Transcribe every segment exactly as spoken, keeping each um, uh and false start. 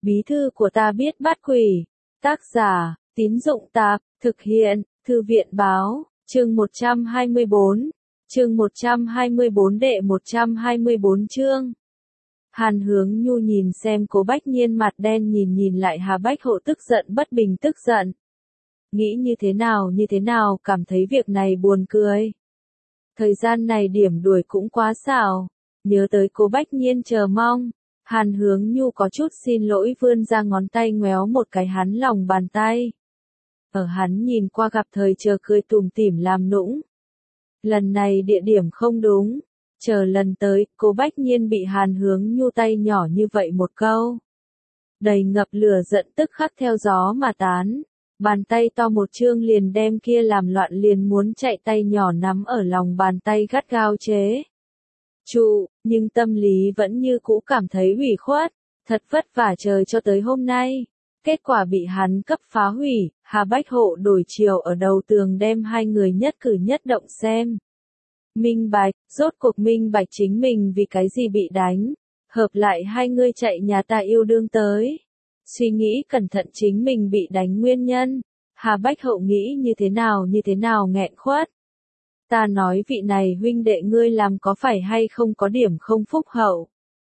Bí thư của ta biết bắt quỷ. Tác giả, Tín Dụng Tạp, thực hiện, Thư viện Báo, chương một trăm hai mươi bốn, chương một trăm hai mươi bốn đệ một trăm hai mươi bốn chương. Hàn Hướng Nhu nhìn xem Cố Bách Nhiên mặt đen nhìn nhìn lại Hà Bách Hộ tức giận bất bình tức giận. Nghĩ như thế nào như thế nào cảm thấy việc này buồn cười. Thời gian này điểm đuổi cũng quá xảo, nhớ tới Cố Bách Nhiên chờ mong. Hàn Hướng Nhu có chút xin lỗi vươn ra ngón tay ngoéo một cái hắn lòng bàn tay. Ở hắn nhìn qua gặp thời chờ cười tủm tỉm làm nũng. Lần này địa điểm không đúng, chờ lần tới, Cố Bách Nhiên bị Hàn Hướng Nhu tay nhỏ như vậy một câu. Đầy ngập lửa giận tức khắc theo gió mà tán, bàn tay to một chương liền đem kia làm loạn liền muốn chạy tay nhỏ nắm ở lòng bàn tay gắt gao chế. Trụ, nhưng tâm lý vẫn như cũ cảm thấy ủy khuất, thật vất vả trời cho tới hôm nay. Kết quả bị hắn cấp phá hủy, Hà Bách Hộ đổi chiều ở đầu tường đem hai người nhất cử nhất động xem. Minh bạch, rốt cuộc minh bạch chính mình vì cái gì bị đánh, hợp lại hai người chạy nhà ta yêu đương tới. Suy nghĩ cẩn thận chính mình bị đánh nguyên nhân, Hà Bách Hậu nghĩ như thế nào như thế nào nghẹn khuất. Ta nói vị này huynh đệ ngươi làm có phải hay không có điểm không phúc hậu.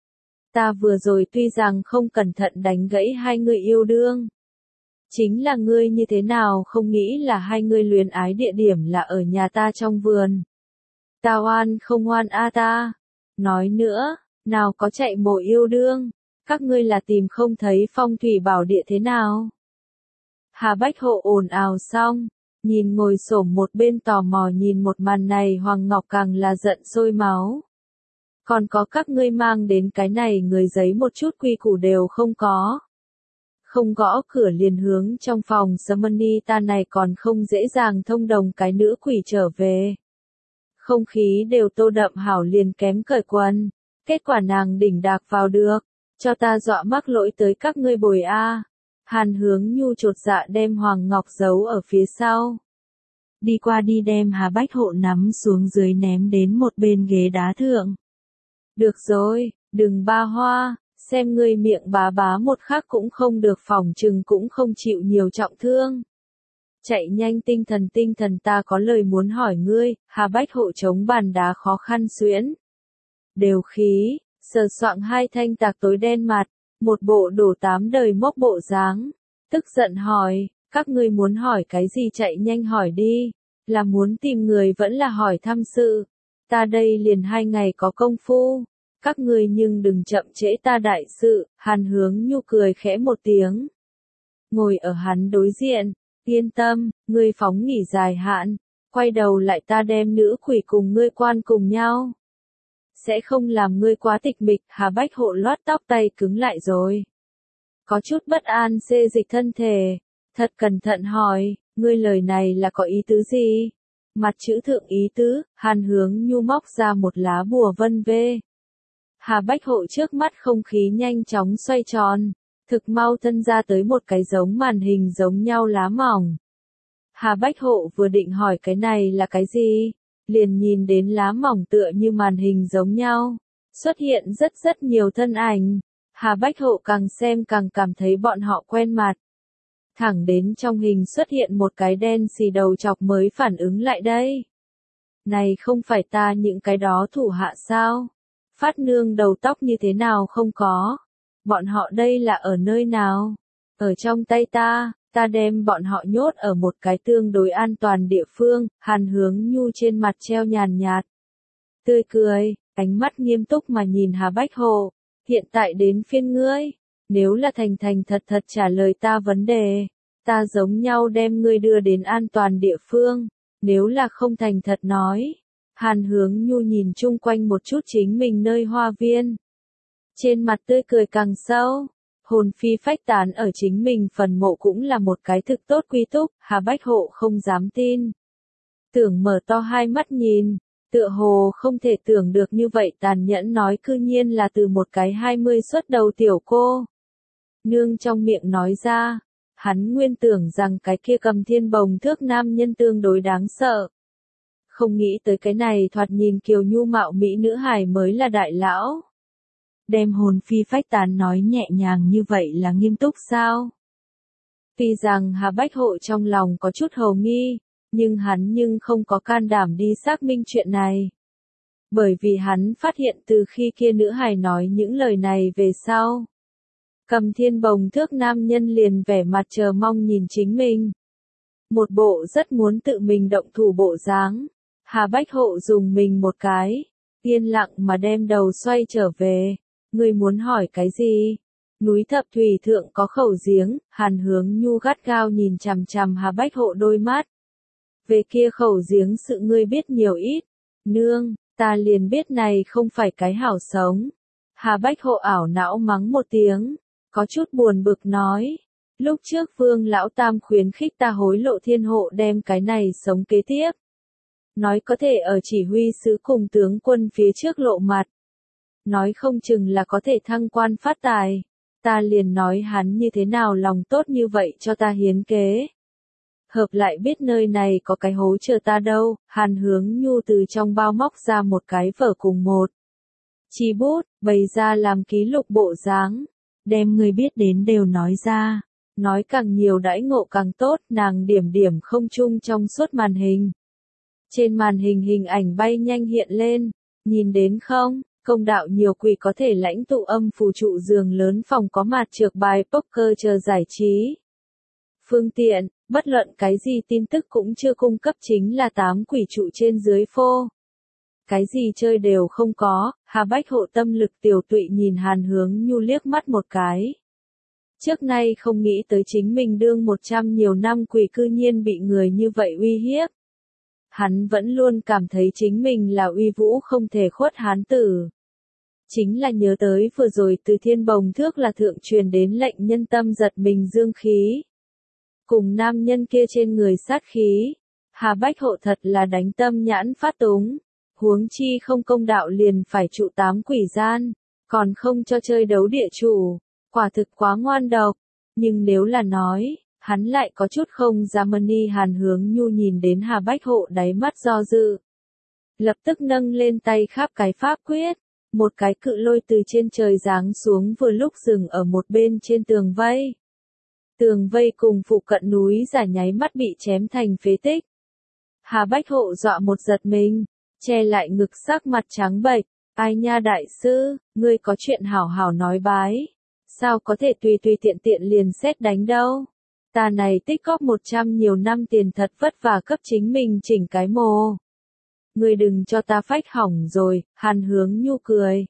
Ta vừa rồi tuy rằng không cẩn thận đánh gãy hai người yêu đương. Chính là ngươi như thế nào không nghĩ là hai người luyến ái địa điểm là ở nhà ta trong vườn. Ta oan không oan a ta. Nói nữa, nào có chạy mộ yêu đương, các ngươi là tìm không thấy phong thủy bảo địa thế nào. Hà Bách Hộ ồn ào xong, nhìn ngồi xổm một bên tò mò nhìn một màn này Hoàng Ngọc càng là giận sôi máu. Còn có các ngươi mang đến cái này người giấy một chút quy củ đều không có. Không gõ cửa liền hướng trong phòng Samani ta này còn không dễ dàng thông đồng cái nữ quỷ trở về. Không khí đều tô đậm hảo liền kém cởi quần, kết quả nàng đỉnh đạc vào được, cho ta dọa mắc lỗi tới các ngươi bồi a. Hàn Hướng Nhu chột dạ đem Hoàng Ngọc giấu ở phía sau. Đi qua đi đem Hà Bách Hộ nắm xuống dưới ném đến một bên ghế đá thượng. Được rồi, đừng ba hoa, xem ngươi miệng bá bá một khắc cũng không được phòng trừng cũng không chịu nhiều trọng thương. Chạy nhanh tinh thần tinh thần ta có lời muốn hỏi ngươi, Hà Bách Hộ chống bàn đá khó khăn xuyễn. Đều khí, sờ soạng hai thanh tạc tối đen mặt, một bộ đổ tám đời mốc bộ dáng, tức giận hỏi, các ngươi muốn hỏi cái gì chạy nhanh hỏi đi, là muốn tìm người vẫn là hỏi thăm sự, ta đây liền hai ngày có công phu, các ngươi nhưng đừng chậm trễ ta đại sự, Hàn Hướng Nhu cười khẽ một tiếng. Ngồi ở hắn đối diện, yên tâm, ngươi phóng nghỉ dài hạn, quay đầu lại ta đem nữ quỷ cùng ngươi quan cùng nhau. Sẽ không làm ngươi quá tịch mịch, Hà Bách Hộ lót tóc tay cứng lại rồi. Có chút bất an xê dịch thân thể, thật cẩn thận hỏi, ngươi lời này là có ý tứ gì? Mặt chữ thượng ý tứ, Hàn Hướng Nhu móc ra một lá bùa vân vê. Hà Bách Hộ trước mắt không khí nhanh chóng xoay tròn, thực mau thân ra tới một cái giống màn hình giống nhau lá mỏng. Hà Bách Hộ vừa định hỏi cái này là cái gì? Liền nhìn đến lá mỏng tựa như màn hình giống nhau, xuất hiện rất rất nhiều thân ảnh, Hà Bách Hộ càng xem càng cảm thấy bọn họ quen mặt. Thẳng đến trong hình xuất hiện một cái đen xì đầu chọc mới phản ứng lại đây. Này không phải ta những cái đó thủ hạ sao? Phát nương đầu tóc như thế nào không có? Bọn họ đây là ở nơi nào? Ở trong tay ta. Ta đem bọn họ nhốt ở một cái tương đối an toàn địa phương, Hàn Hướng Nhu trên mặt treo nhàn nhạt. Tươi cười, ánh mắt nghiêm túc mà nhìn Hà Bách Hộ. Hiện tại đến phiên ngươi, nếu là thành thành thật thật trả lời ta vấn đề, ta giống nhau đem ngươi đưa đến an toàn địa phương, nếu là không thành thật nói. Hàn Hướng Nhu nhìn chung quanh một chút chính mình nơi hoa viên. Trên mặt tươi cười càng sâu. Hồn phi phách tán ở chính mình phần mộ cũng là một cái thực tốt quy túc, Hà Bách Hộ không dám tin. Tưởng mở to hai mắt nhìn, tựa hồ không thể tưởng được như vậy tàn nhẫn nói cư nhiên là từ một cái hai mươi xuất đầu tiểu cô. Nương trong miệng nói ra, hắn nguyên tưởng rằng cái kia cầm thiên bồng thước nam nhân tương đối đáng sợ. Không nghĩ tới cái này thoạt nhìn kiều nhu mạo mỹ nữ hài mới là đại lão. đem hồn phi phách tán nói nhẹ nhàng như vậy là nghiêm túc sao? Tuy rằng Hà Bách Hộ trong lòng có chút hồ nghi, nhưng hắn nhưng không có can đảm đi xác minh chuyện này. Bởi vì hắn phát hiện từ khi kia nữ hài nói những lời này về sau. Cầm thiên bồng thước nam nhân liền vẻ mặt chờ mong nhìn chính mình. Một bộ rất muốn tự mình động thủ bộ dáng. Hà Bách Hộ dùng mình một cái, yên lặng mà đem đầu xoay trở về. Ngươi muốn hỏi cái gì? Núi Thập Thủy Thượng có khẩu giếng, Hàn Hướng Nhu gắt gao nhìn chằm chằm Hà Bách Hộ đôi mắt. Về kia khẩu giếng sự ngươi biết nhiều ít. Nương, ta liền biết này không phải cái hảo sống. Hà Bách Hộ ảo não mắng một tiếng, có chút buồn bực nói. Lúc trước Vương Lão Tam khuyến khích ta hối lộ thiên hộ đem cái này sống kế tiếp. Nói có thể ở chỉ huy sứ cùng tướng quân phía trước lộ mặt. Nói không chừng là có thể thăng quan phát tài. Ta liền nói hắn như thế nào lòng tốt như vậy cho ta hiến kế. Hợp lại biết nơi này có cái hố chờ ta đâu, Hàn Hướng Nhu từ trong bao móc ra một cái vở cùng một chi bút, bày ra làm ký lục bộ dáng, đem người biết đến đều nói ra, nói càng nhiều đãi ngộ càng tốt, nàng điểm điểm không chung trong suốt màn hình. Trên màn hình hình ảnh bay nhanh hiện lên, nhìn đến không, công đạo nhiều quỷ có thể lãnh tụ âm phù trụ giường lớn phòng có mặt trược bài poker chờ giải trí. Phương tiện, bất luận cái gì tin tức cũng chưa cung cấp chính là tám quỷ trụ trên dưới phô. Cái gì chơi đều không có, Hà Bách Hộ tâm lực tiểu tụy nhìn Hàn Hướng Nhu liếc mắt một cái. Trước nay không nghĩ tới chính mình đương một trăm nhiều năm quỷ cư nhiên bị người như vậy uy hiếp. Hắn vẫn luôn cảm thấy chính mình là uy vũ không thể khuất hán tử. Chính là nhớ tới vừa rồi từ thiên bồng thước là thượng truyền đến lệnh nhân tâm giật mình dương khí. Cùng nam nhân kia trên người sát khí. Hà Bách Hộ thật là đánh tâm nhãn phát túng. Huống chi không công đạo liền phải trụ tám quỷ gian. Còn không cho chơi đấu địa chủ. Quả thực quá ngoan độc. Nhưng nếu là nói, hắn lại có chút không dám ni. Hàn Hướng Nhu nhìn đến Hà Bách Hộ đáy mắt do dự. Lập tức nâng lên tay khắp cái pháp quyết. Một cái cự lôi từ trên trời giáng xuống vừa lúc dừng ở một bên trên tường vây. Tường vây cùng phụ cận núi giả nháy mắt bị chém thành phế tích. Hà Bách Hộ dọa một giật mình, che lại ngực sắc mặt trắng bệch. Ai nha đại sư, ngươi có chuyện hảo hảo nói bái. Sao có thể tùy tùy tiện tiện liền xét đánh đâu. Ta này tích góp một trăm nhiều năm tiền thật vất vả cấp chính mình chỉnh cái mồ. Ngươi đừng cho ta phách hỏng rồi, Hàn Hướng Nhu cười.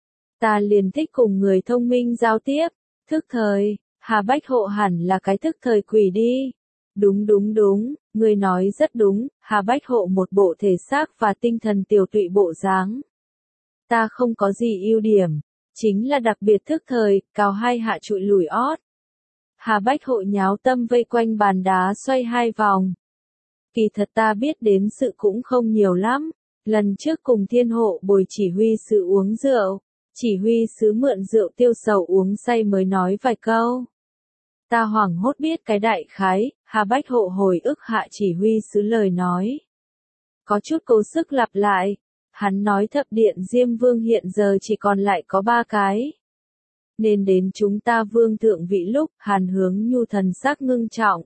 Ta liền thích cùng người thông minh giao tiếp, thức thời, Hà Bách Hộ hẳn là cái thức thời quỷ đi. Đúng đúng đúng, ngươi nói rất đúng, Hà Bách Hộ một bộ thể xác và tinh thần tiểu tụy bộ dáng. Ta không có gì ưu điểm, chính là đặc biệt thức thời, cào hai hạ trụi lùi ót. Hà Bách Hộ nháo tâm vây quanh bàn đá xoay hai vòng. Kỳ thật ta biết đến sự cũng không nhiều lắm, lần trước cùng thiên hộ bồi chỉ huy sứ uống rượu, chỉ huy sứ mượn rượu tiêu sầu uống say mới nói vài câu. Ta hoảng hốt biết cái đại khái, Hà Bách Hộ hồi ức hạ chỉ huy sứ lời nói. Có chút cố sức lặp lại, hắn nói thập điện Diêm Vương hiện giờ chỉ còn lại có ba cái. Nên đến chúng ta vương thượng vị lúc, Hàn Hướng Nhu thần sắc ngưng trọng.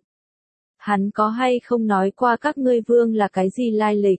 Hắn có hay không nói qua các ngươi vương là cái gì lai lịch?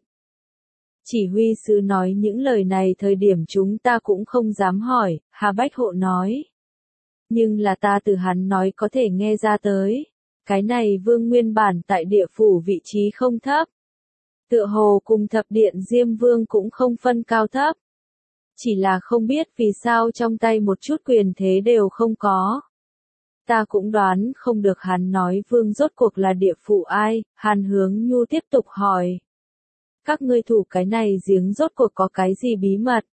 Chỉ huy sứ nói những lời này thời điểm chúng ta cũng không dám hỏi, Hà Bách Hộ nói. Nhưng là ta từ hắn nói có thể nghe ra tới. Cái này vương nguyên bản tại địa phủ vị trí không thấp. Tựa hồ cùng thập điện Diêm Vương cũng không phân cao thấp. Chỉ là không biết vì sao trong tay một chút quyền thế đều không có. Ta cũng đoán không được hắn nói vương rốt cuộc là địa phủ ai, Hàn Hướng Nhu tiếp tục hỏi. Các ngươi thủ cái này giếng rốt cuộc có cái gì bí mật?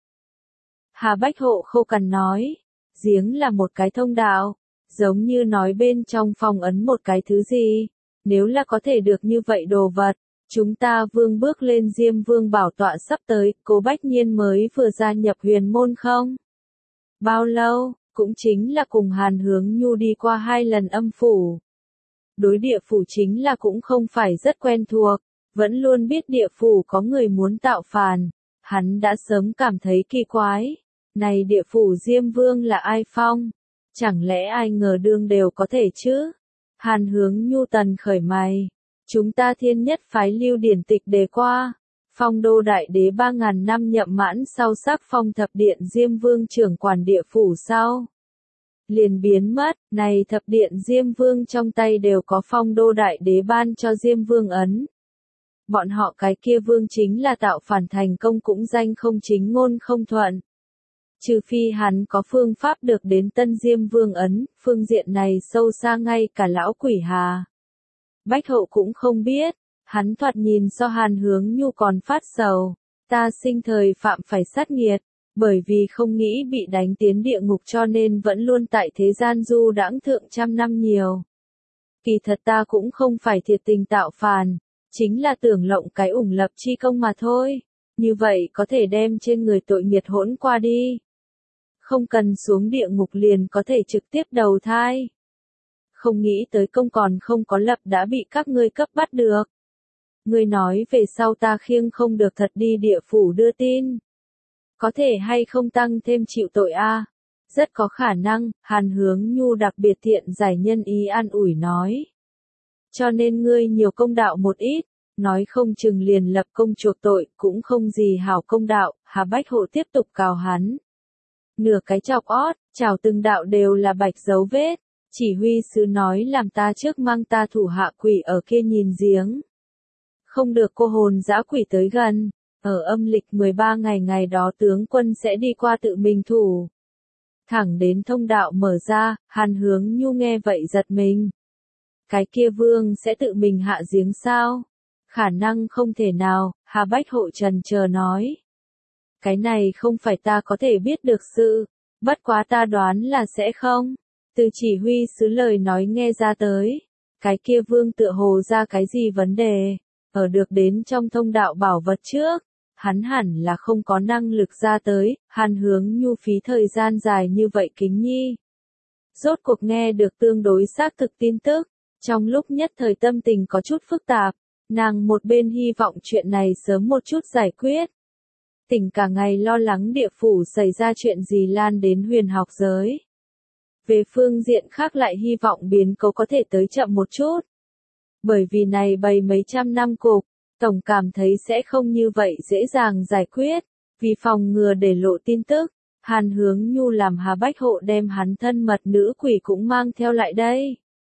Hà Bách Hộ khô cằn nói, giếng là một cái thông đạo, giống như nói bên trong phòng ấn một cái thứ gì, nếu là có thể được như vậy đồ vật, chúng ta vương bước lên Diêm Vương bảo tọa sắp tới, Cố Bách Nhiên mới vừa gia nhập huyền môn không? Bao lâu? Cũng chính là cùng Hàn Hướng Nhu đi qua hai lần âm phủ. Đối địa phủ chính là cũng không phải rất quen thuộc, vẫn luôn biết địa phủ có người muốn tạo phản, hắn đã sớm cảm thấy kỳ quái. Này địa phủ Diêm Vương là ai phong? Chẳng lẽ ai ngờ đương đều có thể chứ? Hàn Hướng Nhu tần khởi mày. Chúng ta thiên nhất phái lưu điển tịch đề qua. Phong đô đại đế ba ngàn năm nhậm mãn sau sắc phong thập điện Diêm Vương trưởng quản địa phủ sau. Liền biến mất, này thập điện Diêm Vương trong tay đều có phong đô đại đế ban cho Diêm Vương ấn. Bọn họ cái kia vương chính là tạo phản thành công cũng danh không chính ngôn không thuận. Trừ phi hắn có phương pháp được đến tân Diêm Vương ấn, phương diện này sâu xa ngay cả lão quỷ Hà. Bách Hậu cũng không biết, hắn thoạt nhìn so Hàn Hướng Nhu còn phát sầu, ta sinh thời phạm phải sát nghiệt, bởi vì không nghĩ bị đánh tiến địa ngục cho nên vẫn luôn tại thế gian du đãng thượng trăm năm nhiều. Kỳ thật ta cũng không phải thiệt tình tạo phản, chính là tưởng lộng cái ủng lập chi công mà thôi, như vậy có thể đem trên người tội nghiệt hỗn qua đi. Không cần xuống địa ngục liền có thể trực tiếp đầu thai. Không nghĩ tới công còn không có lập đã bị các ngươi cấp bắt được. Ngươi nói về sau ta khiêng không được thật đi địa phủ đưa tin. Có thể hay không tăng thêm chịu tội a? À? Rất có khả năng, Hàn Hướng Nhu đặc biệt thiện giải nhân ý an ủi nói. Cho nên ngươi nhiều công đạo một ít, nói không chừng liền lập công chuộc tội, cũng không gì hảo công đạo, Hà Bách Hộ tiếp tục cào hắn. Nửa cái chọc ót, chào từng đạo đều là bạch dấu vết, chỉ huy sứ nói làm ta trước mang ta thủ hạ quỷ ở kia nhìn giếng. Không được cô hồn dã quỷ tới gần, ở âm lịch mười ba ngày ngày đó tướng quân sẽ đi qua tự mình thủ. Thẳng đến thông đạo mở ra, Hàn Hướng Nhu nghe vậy giật mình. Cái kia vương sẽ tự mình hạ giếng sao? Khả năng không thể nào, Hà Bách Hộ trần chờ nói. Cái này không phải ta có thể biết được sự, bất quá ta đoán là sẽ không. Từ chỉ huy sứ lời nói nghe ra tới, cái kia vương tựa hồ ra cái gì vấn đề, ở được đến trong thông đạo bảo vật trước, hắn hẳn là không có năng lực ra tới, Hàn Hướng Nhu phí thời gian dài như vậy kính nhi. Rốt cuộc nghe được tương đối xác thực tin tức, trong lúc nhất thời tâm tình có chút phức tạp, nàng một bên hy vọng chuyện này sớm một chút giải quyết. Tỉnh cả ngày lo lắng địa phủ xảy ra chuyện gì lan đến huyền học giới. Về phương diện khác lại hy vọng biến cố có thể tới chậm một chút. Bởi vì này bày mấy trăm năm cục, tổng cảm thấy sẽ không như vậy dễ dàng giải quyết. Vì phòng ngừa để lộ tin tức, Hàn Hướng Nhu làm Hà Bách Hộ đem hắn thân mật nữ quỷ cũng mang theo lại đây.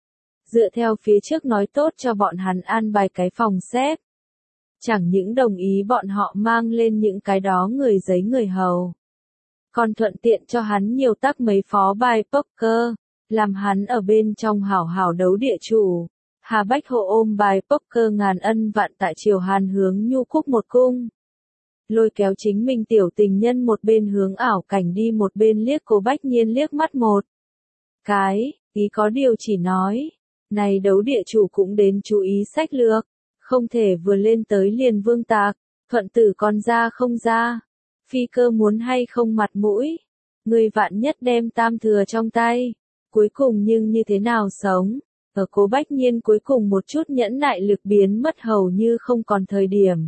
Dựa theo phía trước nói tốt cho bọn hắn an bài cái phòng xếp. Chẳng những đồng ý bọn họ mang lên những cái đó người giấy người hầu. Còn thuận tiện cho hắn nhiều tác mấy phó bài poker, làm hắn ở bên trong hảo hảo đấu địa chủ. Hà Bách Hộ ôm bài poker ngàn ân vạn tại triều Hàn Hướng Nhu cúc một cung. Lôi kéo chính mình tiểu tình nhân một bên hướng ảo cảnh đi một bên liếc Cố Bách Nhiên liếc mắt một. Cái, ý có điều chỉ nói, này đấu địa chủ cũng đến chú ý sách lược, không thể vừa lên tới liền vương tạc, thuận tử con ra không ra. Phi cơ muốn hay không mặt mũi, người vạn nhất đem tam thừa trong tay, cuối cùng nhưng như thế nào sống, ở Cố Bách Nhiên cuối cùng một chút nhẫn nại lực biến mất hầu như không còn thời điểm.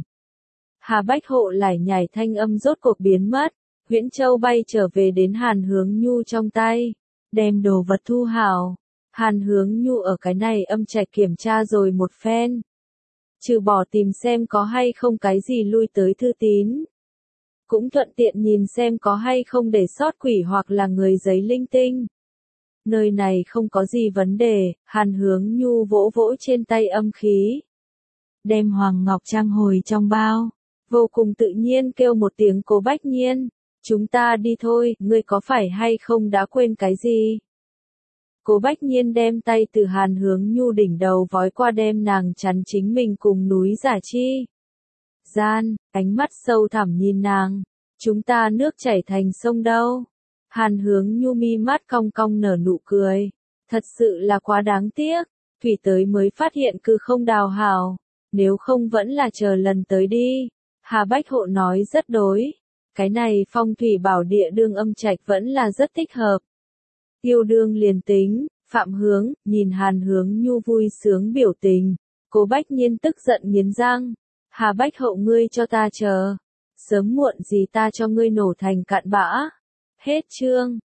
Hà Bách Hộ lải nhải thanh âm rốt cuộc biến mất, Huyễn Châu bay trở về đến Hàn Hướng Nhu trong tay, đem đồ vật thu hảo. Hàn Hướng Nhu ở cái này âm trạch kiểm tra rồi một phen. Trừ bỏ tìm xem có hay không cái gì lui tới thư tín. Cũng thuận tiện nhìn xem có hay không để sót quỷ hoặc là người giấy linh tinh. Nơi này không có gì vấn đề, Hàn Hướng Nhu vỗ vỗ trên tay âm khí. Đem Hoàng Ngọc Trang hồi trong bao, vô cùng tự nhiên kêu một tiếng Cố Bách Nhiên. Chúng ta đi thôi, ngươi có phải hay không đã quên cái gì? Cố Bách Nhiên đem tay từ Hàn Hướng Nhu đỉnh đầu vói qua đem nàng chắn chính mình cùng núi Giả Chi. Gian, ánh mắt sâu thẳm nhìn nàng. Chúng ta nước chảy thành sông đâu. Hàn Hướng Nhu mi mắt cong cong nở nụ cười. Thật sự là quá đáng tiếc. Thủy tới mới phát hiện cư không đào hào. Nếu không vẫn là chờ lần tới đi. Hà Bách Hộ nói rất đối. Cái này phong thủy bảo địa đương âm trạch vẫn là rất thích hợp. Yêu đương liền tính, Phạm Hướng, nhìn Hàn Hướng Nhu vui sướng biểu tình. Cố Bách Nhiên tức giận nghiến răng. Hà Bách Hậu ngươi cho ta chờ. Sớm muộn gì ta cho ngươi nổ thành cặn bã. Hết chương.